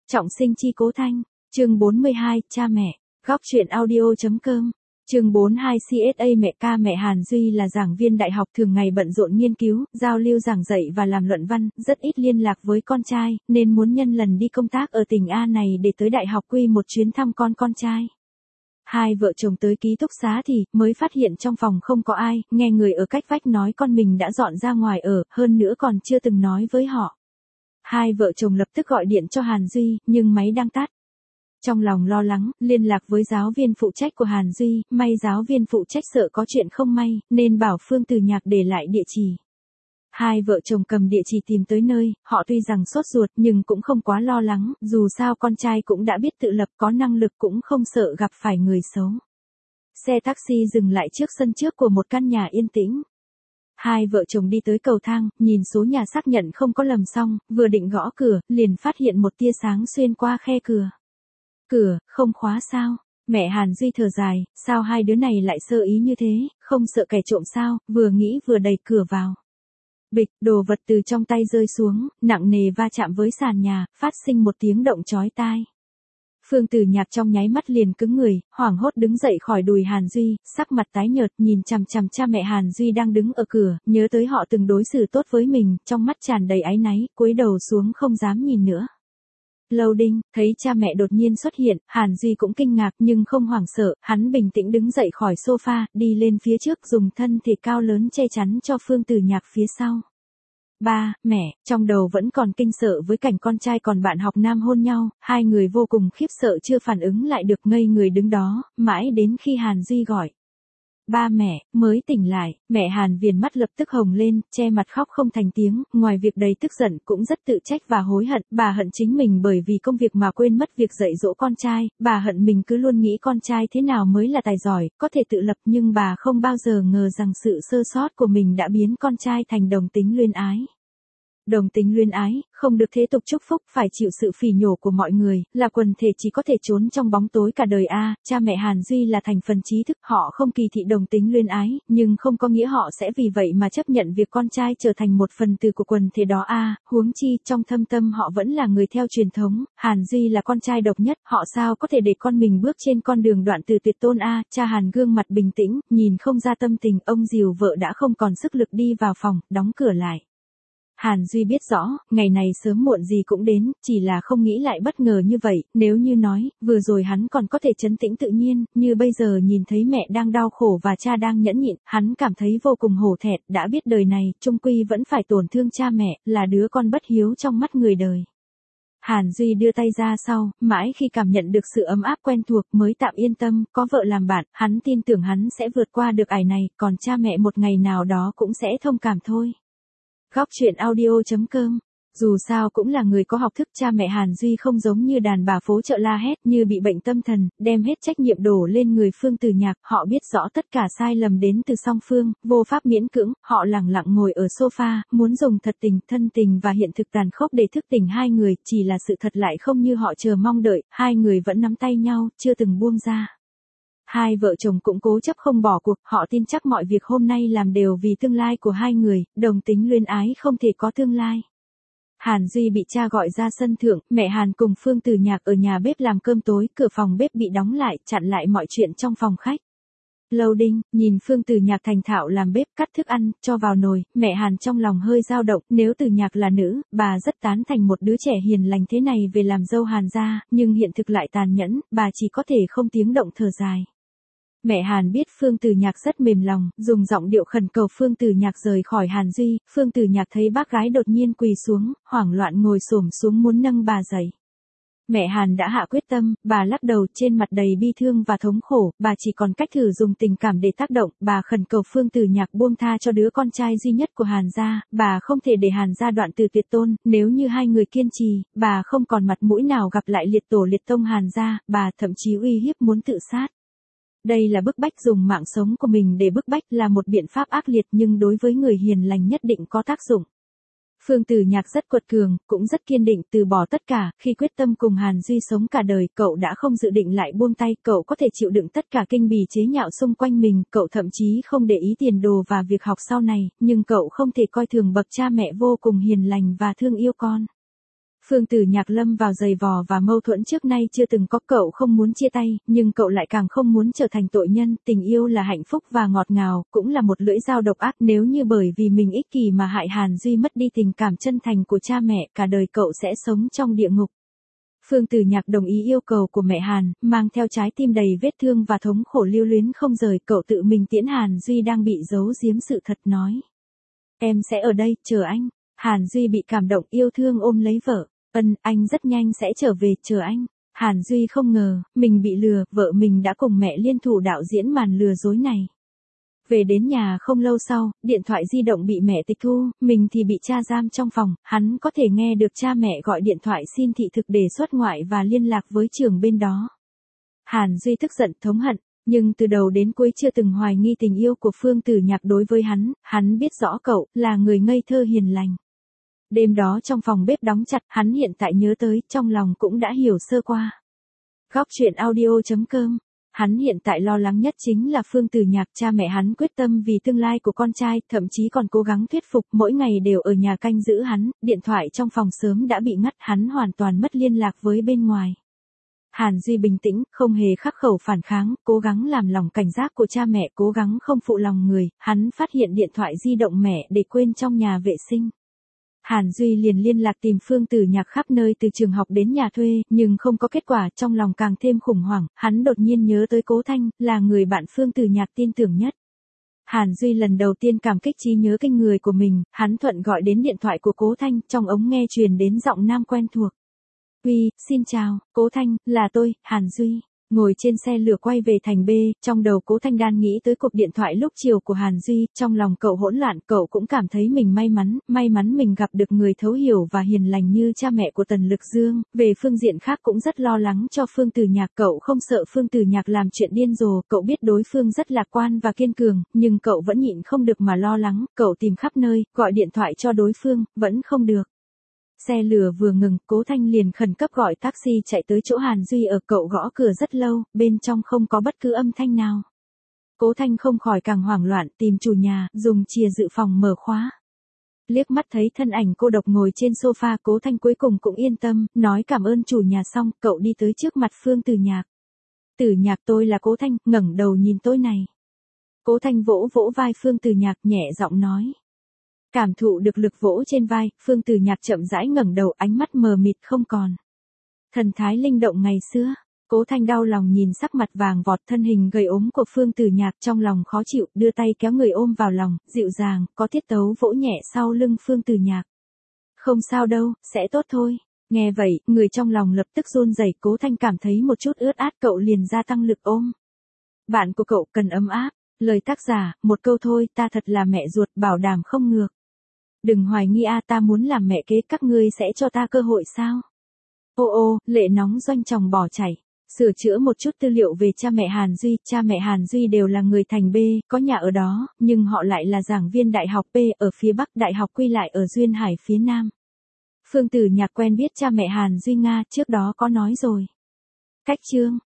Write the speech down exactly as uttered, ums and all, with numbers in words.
Trọng sinh chi cố thanh, chương bốn mươi hai, cha mẹ, góc truyện audio.com, chương bốn mươi hai xê ét a mẹ ca mẹ Hàn Duy là giảng viên đại học thường ngày bận rộn nghiên cứu, giao lưu giảng dạy và làm luận văn, rất ít liên lạc với con trai, nên muốn nhân lần đi công tác ở tỉnh A này để tới đại học quy một chuyến thăm con con trai. Hai vợ chồng tới ký túc xá thì mới phát hiện trong phòng không có ai, nghe người ở cách vách nói con mình đã dọn ra ngoài ở, hơn nữa còn chưa từng nói với họ. Hai vợ chồng lập tức gọi điện cho Hàn Duy, nhưng máy đang tắt. Trong lòng lo lắng, liên lạc với giáo viên phụ trách của Hàn Duy, may giáo viên phụ trách sợ có chuyện không may, nên bảo Phương Từ Nhạc để lại địa chỉ. Hai vợ chồng cầm địa chỉ tìm tới nơi, họ tuy rằng sốt ruột nhưng cũng không quá lo lắng, dù sao con trai cũng đã biết tự lập có năng lực cũng không sợ gặp phải người xấu. Xe taxi dừng lại trước sân trước của một căn nhà yên tĩnh. Hai vợ chồng đi tới cầu thang, nhìn số nhà xác nhận không có lầm xong, vừa định gõ cửa, liền phát hiện một tia sáng xuyên qua khe cửa. Cửa, không khóa sao? Mẹ Hàn Duy thở dài, sao hai đứa này lại sơ ý như thế, không sợ kẻ trộm sao, vừa nghĩ vừa đẩy cửa vào. Bịch, đồ vật từ trong tay rơi xuống, nặng nề va chạm với sàn nhà, phát sinh một tiếng động chói tai. Phương Từ Nhạc trong nháy mắt liền cứng người, hoảng hốt đứng dậy khỏi đùi Hàn Duy, sắc mặt tái nhợt, nhìn chằm chằm cha mẹ Hàn Duy đang đứng ở cửa, nhớ tới họ từng đối xử tốt với mình, trong mắt tràn đầy áy náy, cúi đầu xuống không dám nhìn nữa. Loading, thấy cha mẹ đột nhiên xuất hiện, Hàn Duy cũng kinh ngạc nhưng không hoảng sợ, hắn bình tĩnh đứng dậy khỏi sofa, đi lên phía trước dùng thân thể cao lớn che chắn cho Phương Từ Nhạc phía sau. Ba, mẹ, trong đầu vẫn còn kinh sợ với cảnh con trai còn bạn học nam hôn nhau, hai người vô cùng khiếp sợ chưa phản ứng lại được ngây người đứng đó, mãi đến khi Hàn Duy gọi. Ba mẹ, mới tỉnh lại, mẹ Hàn viền mắt lập tức hồng lên, che mặt khóc không thành tiếng, ngoài việc đầy tức giận cũng rất tự trách và hối hận, bà hận chính mình bởi vì công việc mà quên mất việc dạy dỗ con trai, bà hận mình cứ luôn nghĩ con trai thế nào mới là tài giỏi, có thể tự lập nhưng bà không bao giờ ngờ rằng sự sơ sót của mình đã biến con trai thành đồng tính luyến ái. Đồng tính luyến ái, không được thế tục chúc phúc, phải chịu sự phỉ nhổ của mọi người, là quần thể chỉ có thể trốn trong bóng tối cả đời a. À, cha mẹ Hàn Duy là thành phần trí thức, họ không kỳ thị đồng tính luyến ái, nhưng không có nghĩa họ sẽ vì vậy mà chấp nhận việc con trai trở thành một phần tử của quần thể đó a. À, huống chi, trong thâm tâm họ vẫn là người theo truyền thống, Hàn Duy là con trai độc nhất, họ sao có thể để con mình bước trên con đường đoạn từ tuyệt tôn a. À, cha Hàn gương mặt bình tĩnh, nhìn không ra tâm tình, ông dìu vợ đã không còn sức lực đi vào phòng, đóng cửa lại. Hàn Duy biết rõ, ngày này sớm muộn gì cũng đến, chỉ là không nghĩ lại bất ngờ như vậy, nếu như nói, vừa rồi hắn còn có thể trấn tĩnh tự nhiên, như bây giờ nhìn thấy mẹ đang đau khổ và cha đang nhẫn nhịn, hắn cảm thấy vô cùng hổ thẹn, đã biết đời này, chung quy vẫn phải tổn thương cha mẹ, là đứa con bất hiếu trong mắt người đời. Hàn Duy đưa tay ra sau, mãi khi cảm nhận được sự ấm áp quen thuộc mới tạm yên tâm, có vợ làm bạn, hắn tin tưởng hắn sẽ vượt qua được ải này, còn cha mẹ một ngày nào đó cũng sẽ thông cảm thôi. Góc truyện audio.com, dù sao cũng là người có học thức, cha mẹ Hàn Duy không giống như đàn bà phố chợ la hét như bị bệnh tâm thần, đem hết trách nhiệm đổ lên người Phương Từ Nhạc, họ biết rõ tất cả sai lầm đến từ song phương, vô pháp miễn cưỡng, họ lẳng lặng ngồi ở sofa, muốn dùng thật tình, thân tình và hiện thực tàn khốc để thức tỉnh hai người, chỉ là sự thật lại không như họ chờ mong đợi, hai người vẫn nắm tay nhau, chưa từng buông ra. Hai vợ chồng cũng cố chấp không bỏ cuộc, họ tin chắc mọi việc hôm nay làm đều vì tương lai của hai người, đồng tính luyến ái không thể có tương lai. Hàn Duy bị cha gọi ra sân thượng, mẹ Hàn cùng Phương Từ Nhạc ở nhà bếp làm cơm tối, cửa phòng bếp bị đóng lại, chặn lại mọi chuyện trong phòng khách. Loading, nhìn Phương Từ Nhạc thành thạo làm bếp, cắt thức ăn, cho vào nồi, mẹ Hàn trong lòng hơi dao động, nếu Từ Nhạc là nữ, bà rất tán thành một đứa trẻ hiền lành thế này về làm dâu Hàn gia, nhưng hiện thực lại tàn nhẫn, bà chỉ có thể không tiếng động thở dài. Mẹ Hàn biết Phương Từ Nhạc rất mềm lòng, dùng giọng điệu khẩn cầu Phương Từ Nhạc rời khỏi Hàn Duy, Phương Từ Nhạc thấy bác gái đột nhiên quỳ xuống, hoảng loạn ngồi xổm xuống muốn nâng bà dậy. Mẹ Hàn đã hạ quyết tâm, bà lắc đầu trên mặt đầy bi thương và thống khổ, bà chỉ còn cách thử dùng tình cảm để tác động, bà khẩn cầu Phương Từ Nhạc buông tha cho đứa con trai duy nhất của Hàn gia, bà không thể để Hàn gia đoạn từ tuyệt tôn, nếu như hai người kiên trì, bà không còn mặt mũi nào gặp lại liệt tổ liệt tông Hàn gia, bà thậm chí uy hiếp muốn tự sát. Đây là bức bách, dùng mạng sống của mình để bức bách là một biện pháp ác liệt nhưng đối với người hiền lành nhất định có tác dụng. Phương Từ Nhạc rất quật cường, cũng rất kiên định từ bỏ tất cả, khi quyết tâm cùng Hàn Duy sống cả đời, cậu đã không dự định lại buông tay, cậu có thể chịu đựng tất cả kinh bỉ chế nhạo xung quanh mình, cậu thậm chí không để ý tiền đồ và việc học sau này, nhưng cậu không thể coi thường bậc cha mẹ vô cùng hiền lành và thương yêu con. Phương Tử Nhạc lâm vào giày vò và mâu thuẫn trước nay chưa từng có, cậu không muốn chia tay, nhưng cậu lại càng không muốn trở thành tội nhân, tình yêu là hạnh phúc và ngọt ngào, cũng là một lưỡi dao độc ác, nếu như bởi vì mình ích kỷ mà hại Hàn Duy mất đi tình cảm chân thành của cha mẹ, cả đời cậu sẽ sống trong địa ngục. Phương Tử Nhạc đồng ý yêu cầu của mẹ Hàn, mang theo trái tim đầy vết thương và thống khổ lưu luyến không rời, cậu tự mình tiễn Hàn Duy đang bị giấu giếm sự thật nói. Em sẽ ở đây, chờ anh. Hàn Duy bị cảm động yêu thương ôm lấy vợ. Ân, anh rất nhanh sẽ trở về, chờ anh. Hàn Duy không ngờ, mình bị lừa, vợ mình đã cùng mẹ liên thủ đạo diễn màn lừa dối này. Về đến nhà không lâu sau, điện thoại di động bị mẹ tịch thu, mình thì bị cha giam trong phòng, hắn có thể nghe được cha mẹ gọi điện thoại xin thị thực để xuất ngoại và liên lạc với trường bên đó. Hàn Duy tức giận thống hận, nhưng từ đầu đến cuối chưa từng hoài nghi tình yêu của Phương Tử Nhạc đối với hắn, hắn biết rõ cậu là người ngây thơ hiền lành. Đêm đó trong phòng bếp đóng chặt, hắn hiện tại nhớ tới, trong lòng cũng đã hiểu sơ qua. Góc truyện audio chấm com. Hắn hiện tại lo lắng nhất chính là Phương Tử Nhạc, cha mẹ hắn quyết tâm vì tương lai của con trai, thậm chí còn cố gắng thuyết phục, mỗi ngày đều ở nhà canh giữ hắn, điện thoại trong phòng sớm đã bị ngắt, hắn hoàn toàn mất liên lạc với bên ngoài. Hàn Duy bình tĩnh, không hề khắc khẩu phản kháng, cố gắng làm lòng cảnh giác của cha mẹ, cố gắng không phụ lòng người, hắn phát hiện điện thoại di động mẹ để quên trong nhà vệ sinh. Hàn Duy liền liên lạc tìm Phương Tử Nhạc khắp nơi từ trường học đến nhà thuê, nhưng không có kết quả, trong lòng càng thêm khủng hoảng, hắn đột nhiên nhớ tới Cố Thanh, là người bạn Phương Tử Nhạc tin tưởng nhất. Hàn Duy lần đầu tiên cảm kích trí nhớ kinh người của mình, hắn thuận gọi đến điện thoại của Cố Thanh, trong ống nghe truyền đến giọng nam quen thuộc. Uy, xin chào, Cố Thanh, là tôi, Hàn Duy. Ngồi trên xe lửa quay về thành B, trong đầu Cố Thanh Đan nghĩ tới cuộc điện thoại lúc chiều của Hàn Duy, trong lòng cậu hỗn loạn, cậu cũng cảm thấy mình may mắn, may mắn mình gặp được người thấu hiểu và hiền lành như cha mẹ của Tần Lực Dương, về phương diện khác cũng rất lo lắng cho Phương Tử Nhạc, cậu không sợ Phương Tử Nhạc làm chuyện điên rồ, cậu biết đối phương rất lạc quan và kiên cường, nhưng cậu vẫn nhịn không được mà lo lắng, cậu tìm khắp nơi, gọi điện thoại cho đối phương, vẫn không được. Xe lửa vừa ngừng, Cố Thanh liền khẩn cấp gọi taxi chạy tới chỗ Hàn Duy ở, cậu gõ cửa rất lâu, bên trong không có bất cứ âm thanh nào. Cố Thanh không khỏi càng hoảng loạn, tìm chủ nhà, dùng chìa dự phòng mở khóa. Liếc mắt thấy thân ảnh cô độc ngồi trên sofa, Cố Thanh cuối cùng cũng yên tâm, nói cảm ơn chủ nhà xong, cậu đi tới trước mặt Phương Tử Nhạc. Tử Nhạc, tôi là Cố Thanh, ngẩng đầu nhìn tôi này. Cố Thanh vỗ vỗ vai Phương Tử Nhạc, nhẹ giọng nói. Cảm thụ được lực vỗ trên vai, Phương Tử Nhạc chậm rãi ngẩng đầu, ánh mắt mờ mịt không còn thần thái linh động ngày xưa. Cố Thanh đau lòng nhìn sắc mặt vàng vọt, thân hình gầy ốm của Phương Tử Nhạc, trong lòng khó chịu, đưa tay kéo người ôm vào lòng, dịu dàng, có tiết tấu vỗ nhẹ sau lưng Phương Tử Nhạc. Không sao đâu, sẽ tốt thôi. Nghe vậy, người trong lòng lập tức run rẩy, Cố Thanh cảm thấy một chút ướt át, cậu liền gia tăng lực ôm. Bạn của cậu cần ấm áp. Lời tác giả, một câu thôi, ta thật là mẹ ruột, bảo đảm không ngược. Đừng hoài nghi a, ta muốn làm mẹ kế, các ngươi sẽ cho ta cơ hội sao? Ô ô, lệ nóng doanh chồng bỏ chảy. Sửa chữa một chút tư liệu về cha mẹ Hàn Duy, cha mẹ Hàn Duy đều là người thành B, có nhà ở đó, nhưng họ lại là giảng viên đại học B ở phía Bắc, đại học Quy lại ở Duyên Hải phía Nam. Phương Tử Nhạc quen biết cha mẹ Hàn Duy Nga, trước đó có nói rồi. Cách chương